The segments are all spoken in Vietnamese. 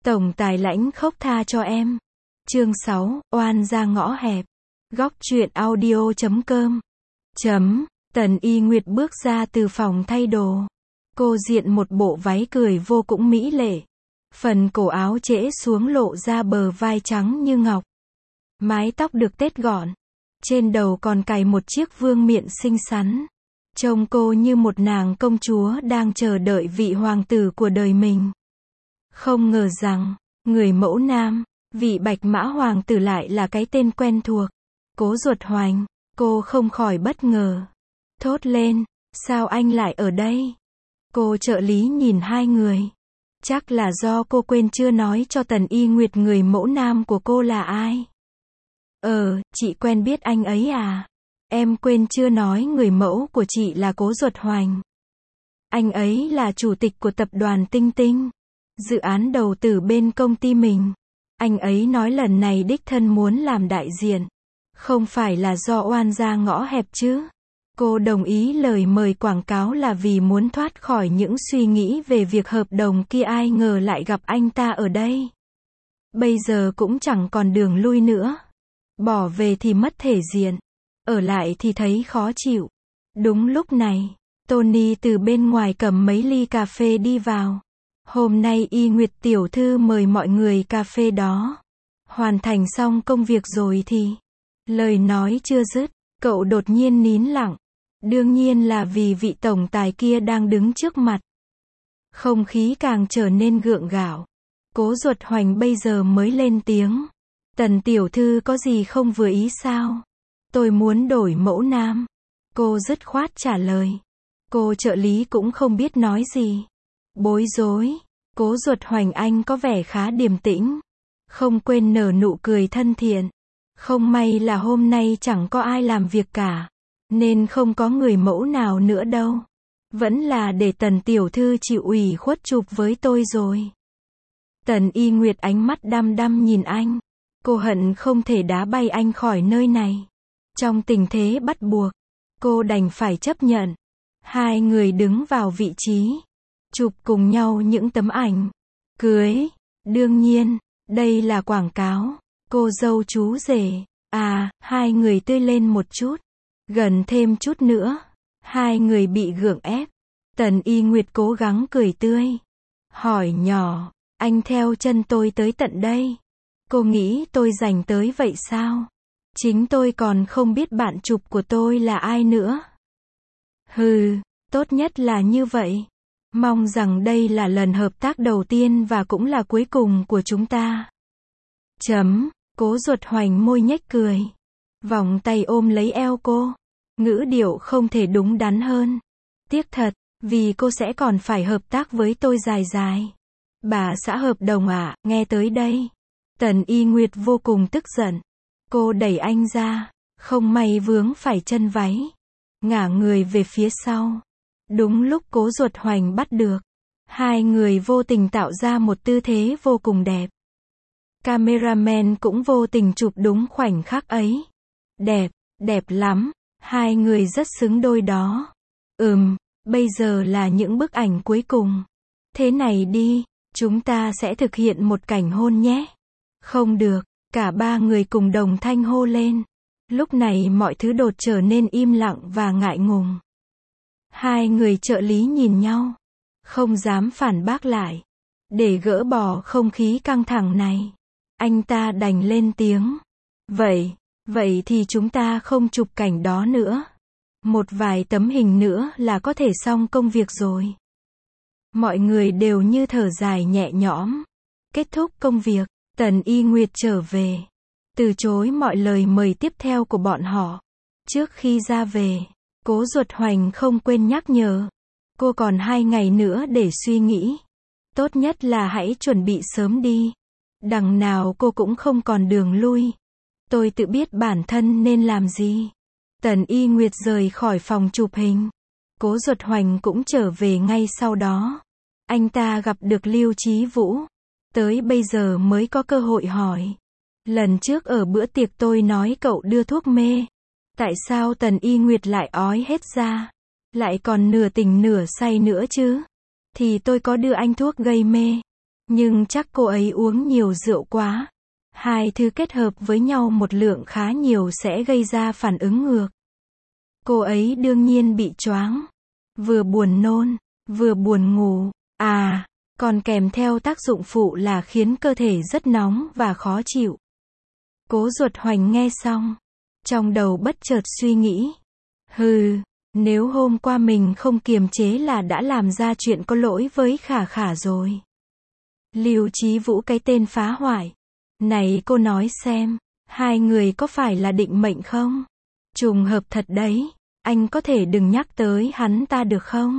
Tổng tài lãnh khốc tha cho em. Chương 6, oan ra ngõ hẹp. Góc truyện audio.com. Tần Y Nguyệt bước ra từ phòng thay đồ. Cô diện một bộ váy cười vô cùng mỹ lệ. Phần cổ áo trễ xuống lộ ra bờ vai trắng như ngọc. Mái tóc được tết gọn. Trên đầu còn cài một chiếc vương miện xinh xắn. Trông cô như một nàng công chúa đang chờ đợi vị hoàng tử của đời mình. Không ngờ rằng, người mẫu nam, vị Bạch Mã hoàng tử lại là cái tên quen thuộc. Cố Duật Hoành, cô không khỏi bất ngờ. Thốt lên, sao anh lại ở đây? Cô trợ lý nhìn hai người. Chắc là do cô quên chưa nói cho Tần Y Nguyệt người mẫu nam của cô là ai. Chị quen biết anh ấy à? Em quên chưa nói người mẫu của chị là Cố Duật Hoành. Anh ấy là chủ tịch của tập đoàn Tinh Tinh. Dự án đầu tư bên công ty mình. Anh ấy nói lần này đích thân muốn làm đại diện. Không phải là do oan ra ngõ hẹp chứ. Cô đồng ý lời mời quảng cáo là vì muốn thoát khỏi những suy nghĩ về việc hợp đồng kia, ai ngờ lại gặp anh ta ở đây. Bây giờ cũng chẳng còn đường lui nữa. Bỏ về thì mất thể diện. Ở lại thì thấy khó chịu. Đúng lúc này, Tony từ bên ngoài cầm mấy ly cà phê đi vào. Hôm nay Y Nguyệt tiểu thư mời mọi người cà phê đó. Hoàn thành xong công việc rồi thì... Lời nói chưa dứt, cậu đột nhiên nín lặng. Đương nhiên là vì vị tổng tài kia đang đứng trước mặt. Không khí càng trở nên gượng gạo. Cố Duật Hoành bây giờ mới lên tiếng. Tần tiểu thư có gì không vừa ý sao? Tôi muốn đổi mẫu nam. Cô dứt khoát trả lời. Cô trợ lý cũng không biết nói gì. Bối rối. Cố Duật Hoành anh có vẻ khá điềm tĩnh. Không quên nở nụ cười thân thiện. Không may là hôm nay chẳng có ai làm việc cả. Nên không có người mẫu nào nữa đâu. Vẫn là để Tần tiểu thư chịu ủy khuất chụp với tôi rồi. Tần Y Nguyệt ánh mắt đăm đăm nhìn anh. Cô hận không thể đá bay anh khỏi nơi này. Trong tình thế bắt buộc, cô đành phải chấp nhận. Hai người đứng vào vị trí. Chụp cùng nhau những tấm ảnh. Cưới. Đương nhiên, đây là quảng cáo. Cô dâu chú rể. Hai người tươi lên một chút. Gần thêm chút nữa. Hai người bị gượng ép. Tần Y Nguyệt cố gắng cười tươi. Hỏi nhỏ, anh theo chân tôi tới tận đây. Cô nghĩ tôi rảnh tới vậy sao? Chính tôi còn không biết bạn chụp của tôi là ai nữa. Tốt nhất là như vậy. Mong rằng đây là lần hợp tác đầu tiên và cũng là cuối cùng của chúng ta. Cố Duật Hoành môi nhếch cười. Vòng tay ôm lấy eo cô. Ngữ điệu không thể đúng đắn hơn. Tiếc thật, vì cô sẽ còn phải hợp tác với tôi dài dài. Bà xã hợp đồng nghe tới đây. Tần Y Nguyệt vô cùng tức giận. Cô đẩy anh ra. Không may vướng phải chân váy. Ngả người về phía sau. Đúng lúc Cố Duật Hoành bắt được. Hai người vô tình tạo ra một tư thế vô cùng đẹp. Cameraman cũng vô tình chụp đúng khoảnh khắc ấy. Đẹp lắm. Hai người rất xứng đôi đó. Bây giờ là những bức ảnh cuối cùng. Thế này đi, chúng ta sẽ thực hiện một cảnh hôn nhé. Không được, cả ba người cùng đồng thanh hô lên. Lúc này mọi thứ đột trở nên im lặng và ngại ngùng. Hai người trợ lý nhìn nhau. Không dám phản bác lại. Để gỡ bỏ không khí căng thẳng này. Anh ta đành lên tiếng. Vậy thì chúng ta không chụp cảnh đó nữa. Một vài tấm hình nữa là có thể xong công việc rồi. Mọi người đều như thở dài nhẹ nhõm. Kết thúc công việc, Tần Y Nguyệt trở về. Từ chối mọi lời mời tiếp theo của bọn họ. Trước khi ra về, Cố Duật Hoành không quên nhắc nhở. Cô còn 2 ngày nữa để suy nghĩ. Tốt nhất là hãy chuẩn bị sớm đi. Đằng nào cô cũng không còn đường lui. Tôi tự biết bản thân nên làm gì. Tần Y Nguyệt rời khỏi phòng chụp hình. Cố Duật Hoành cũng trở về ngay sau đó. Anh ta gặp được Lưu Chí Vũ. Tới bây giờ mới có cơ hội hỏi. Lần trước ở bữa tiệc tôi nói cậu đưa thuốc mê. Tại sao Tần Y Nguyệt lại ói hết ra? Lại còn nửa tỉnh nửa say nữa chứ? Thì tôi có đưa anh thuốc gây mê. Nhưng chắc cô ấy uống nhiều rượu quá. Hai thứ kết hợp với nhau một lượng khá nhiều sẽ gây ra phản ứng ngược. Cô ấy đương nhiên bị choáng. Vừa buồn nôn, vừa buồn ngủ. Còn kèm theo tác dụng phụ là khiến cơ thể rất nóng và khó chịu. Cố Duật Hoành nghe xong, trong đầu bất chợt suy nghĩ. Nếu hôm qua mình không kiềm chế là đã làm ra chuyện có lỗi với Khả Khả rồi. Lưu Chí Vũ cái tên phá hoại. Này cô nói xem, hai người có phải là định mệnh không? Trùng hợp thật đấy, anh có thể đừng nhắc tới hắn ta được không?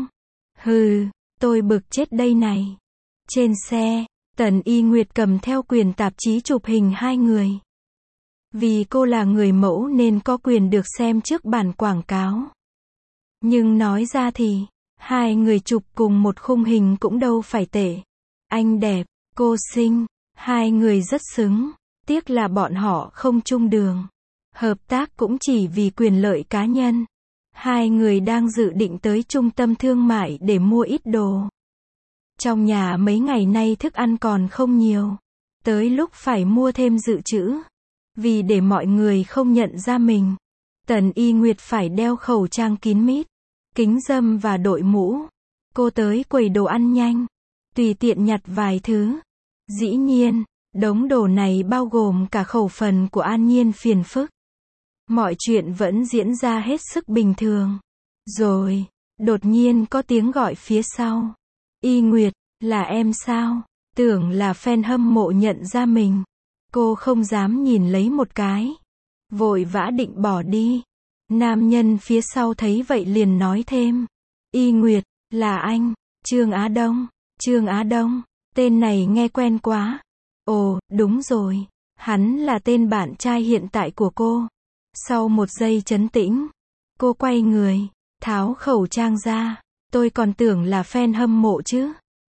Tôi bực chết đây này. Trên xe, Tần Y Nguyệt cầm theo quyển tạp chí chụp hình hai người. Vì cô là người mẫu nên có quyền được xem trước bản quảng cáo. Nhưng nói ra thì, hai người chụp cùng một khung hình cũng đâu phải tệ. Anh đẹp, cô xinh, hai người rất xứng. Tiếc là bọn họ không chung đường. Hợp tác cũng chỉ vì quyền lợi cá nhân. Hai người đang dự định tới trung tâm thương mại để mua ít đồ. Trong nhà mấy ngày nay thức ăn còn không nhiều. Tới lúc phải mua thêm dự trữ. Vì để mọi người không nhận ra mình, Tần Y Nguyệt phải đeo khẩu trang kín mít, kính râm và đội mũ. Cô tới quầy đồ ăn nhanh, tùy tiện nhặt vài thứ. Dĩ nhiên, đống đồ này bao gồm cả khẩu phần của An Nhiên phiền phức. Mọi chuyện vẫn diễn ra hết sức bình thường. Rồi, đột nhiên có tiếng gọi phía sau. Y Nguyệt, là em sao? Tưởng là fan hâm mộ nhận ra mình. Cô không dám nhìn lấy một cái. Vội vã định bỏ đi. Nam nhân phía sau thấy vậy liền nói thêm. Y Nguyệt, là anh, Trương Á Đông. Trương Á Đông, tên này nghe quen quá. Ồ, đúng rồi. Hắn là tên bạn trai hiện tại của cô. Sau một giây trấn tĩnh, cô quay người, tháo khẩu trang ra. Tôi còn tưởng là fan hâm mộ chứ.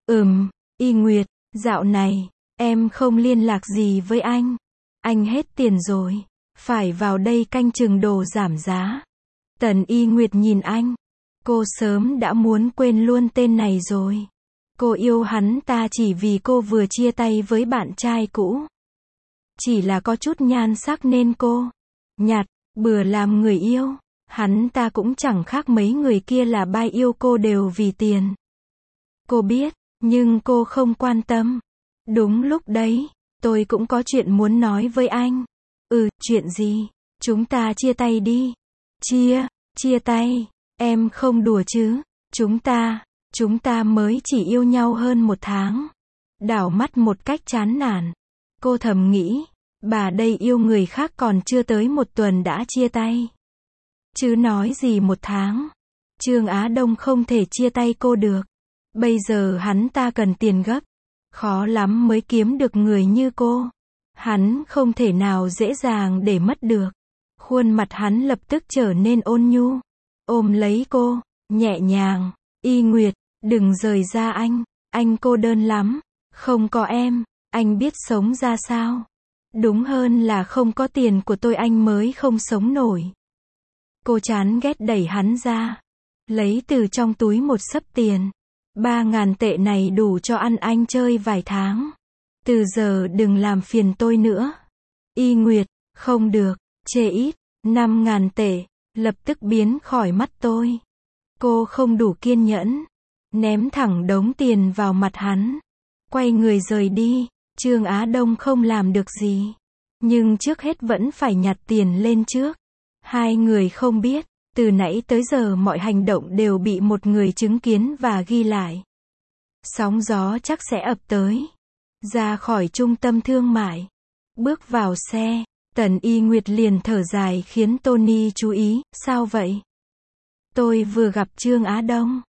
Y Nguyệt, dạo này, em không liên lạc gì với anh. Anh hết tiền rồi. Phải vào đây canh chừng đồ giảm giá. Tần Y Nguyệt nhìn anh. Cô sớm đã muốn quên luôn tên này rồi. Cô yêu hắn ta chỉ vì cô vừa chia tay với bạn trai cũ. Chỉ là có chút nhan sắc nên cô nhặt, bừa làm người yêu. Hắn ta cũng chẳng khác mấy người kia là bai yêu cô đều vì tiền. Cô biết, nhưng cô không quan tâm. Đúng lúc đấy, tôi cũng có chuyện muốn nói với anh. Chuyện gì? Chúng ta chia tay đi. Chia tay? Em không đùa chứ? Chúng ta mới chỉ yêu nhau hơn 1 tháng. Đảo mắt một cách chán nản. Cô thầm nghĩ, bà đây yêu người khác còn chưa tới 1 tuần đã chia tay. Chứ nói gì 1 tháng. Trương Á Đông không thể chia tay cô được. Bây giờ hắn ta cần tiền gấp. Khó lắm mới kiếm được người như cô. Hắn không thể nào dễ dàng để mất được. Khuôn mặt hắn lập tức trở nên ôn nhu. Ôm lấy cô, nhẹ nhàng. Y Nguyệt, đừng rời ra anh cô đơn lắm. Không có em, anh biết sống ra sao? Đúng hơn là không có tiền của tôi anh mới không sống nổi. Cô chán ghét đẩy hắn ra. Lấy từ trong túi một xấp tiền. 3.000 tệ này đủ cho ăn anh chơi vài tháng. Từ giờ đừng làm phiền tôi nữa. Y Nguyệt, không được, chê ít. 5.000 tệ, lập tức biến khỏi mắt tôi. Cô không đủ kiên nhẫn. Ném thẳng đống tiền vào mặt hắn. Quay người rời đi. Trương Á Đông không làm được gì. Nhưng trước hết vẫn phải nhặt tiền lên trước. Hai người không biết, từ nãy tới giờ mọi hành động đều bị một người chứng kiến và ghi lại. Sóng gió chắc sẽ ập tới. Ra khỏi trung tâm thương mại. Bước vào xe, Tần Y Nguyệt liền thở dài khiến Tony chú ý. Sao vậy? Tôi vừa gặp Trương Á Đông.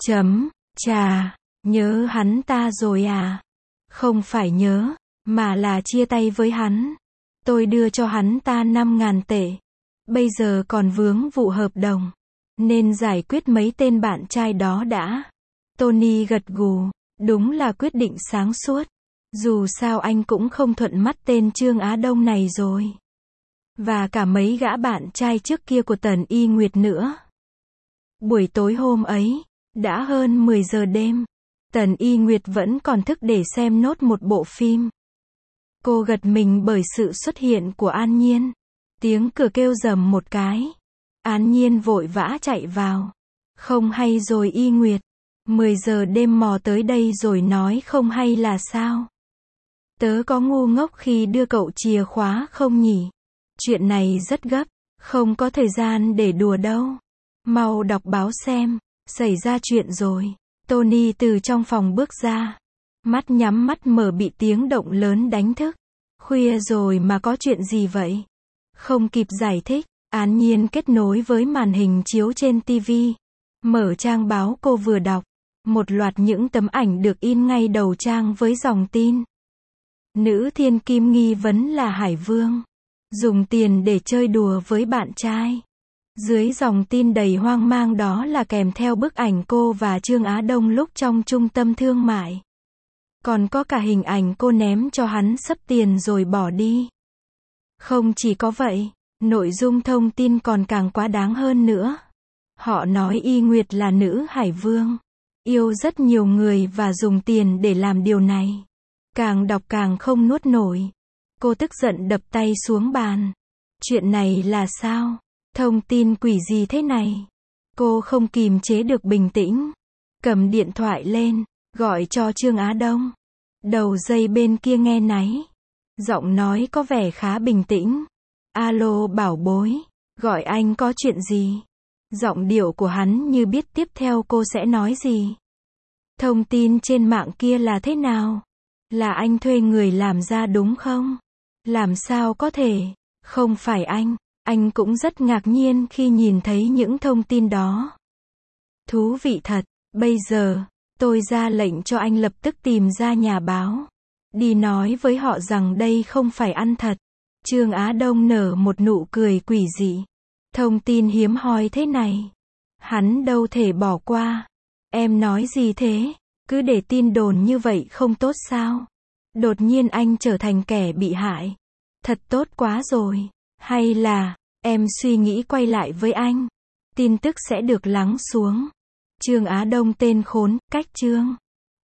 Chà, nhớ hắn ta rồi à? Không phải nhớ, mà là chia tay với hắn. Tôi đưa cho hắn ta 5.000 tệ. Bây giờ còn vướng vụ hợp đồng. Nên giải quyết mấy tên bạn trai đó đã. Tony gật gù. Đúng là quyết định sáng suốt. Dù sao anh cũng không thuận mắt tên Trương Á Đông này rồi. Và cả mấy gã bạn trai trước kia của Tần Y Nguyệt nữa. Buổi tối hôm ấy, đã hơn 10 giờ đêm. Tần Y Nguyệt vẫn còn thức để xem nốt một bộ phim. Cô gật mình bởi sự xuất hiện của An Nhiên. Tiếng cửa kêu rầm một cái. An Nhiên vội vã chạy vào. Không hay rồi Y Nguyệt. 10 giờ đêm mò tới đây rồi nói không hay là sao? Tớ có ngu ngốc khi đưa cậu chìa khóa không nhỉ? Chuyện này rất gấp. Không có thời gian để đùa đâu. Mau đọc báo xem. Xảy ra chuyện rồi. Tony từ trong phòng bước ra. Mắt nhắm mắt mở bị tiếng động lớn đánh thức. Khuya rồi mà có chuyện gì vậy? Không kịp giải thích, An Nhiên kết nối với màn hình chiếu trên TV. Mở trang báo cô vừa đọc. Một loạt những tấm ảnh được in ngay đầu trang với dòng tin. Nữ thiên kim nghi vấn là Hải Vương. Dùng tiền để chơi đùa với bạn trai. Dưới dòng tin đầy hoang mang đó là kèm theo bức ảnh cô và Trương Á Đông lúc trong trung tâm thương mại. Còn có cả hình ảnh cô ném cho hắn xấp tiền rồi bỏ đi. Không chỉ có vậy, nội dung thông tin còn càng quá đáng hơn nữa. Họ nói Y Nguyệt là nữ Hải Vương. Yêu rất nhiều người và dùng tiền để làm điều này. Càng đọc càng không nuốt nổi. Cô tức giận đập tay xuống bàn. Chuyện này là sao? Thông tin quỷ gì thế này? Cô không kìm chế được bình tĩnh. Cầm điện thoại lên, gọi cho Trương Á Đông. Đầu dây bên kia nghe náy. Giọng nói có vẻ khá bình tĩnh. Alo bảo bối, gọi anh có chuyện gì? Giọng điệu của hắn như biết tiếp theo cô sẽ nói gì. Thông tin trên mạng kia là thế nào? Là anh thuê người làm ra đúng không? Làm sao có thể? Không phải anh cũng rất ngạc nhiên khi nhìn thấy những thông tin đó. Thú vị thật, bây giờ, tôi ra lệnh cho anh lập tức tìm ra nhà báo. Đi nói với họ rằng đây không phải ăn thật. Trương Á Đông nở một nụ cười quỷ dị. Thông tin hiếm hoi thế này. Hắn đâu thể bỏ qua. Em nói gì thế? Cứ để tin đồn như vậy không tốt sao? Đột nhiên anh trở thành kẻ bị hại. Thật tốt quá rồi. Hay là, em suy nghĩ quay lại với anh. Tin tức sẽ được lắng xuống. Trương Á Đông tên khốn, cách Trương.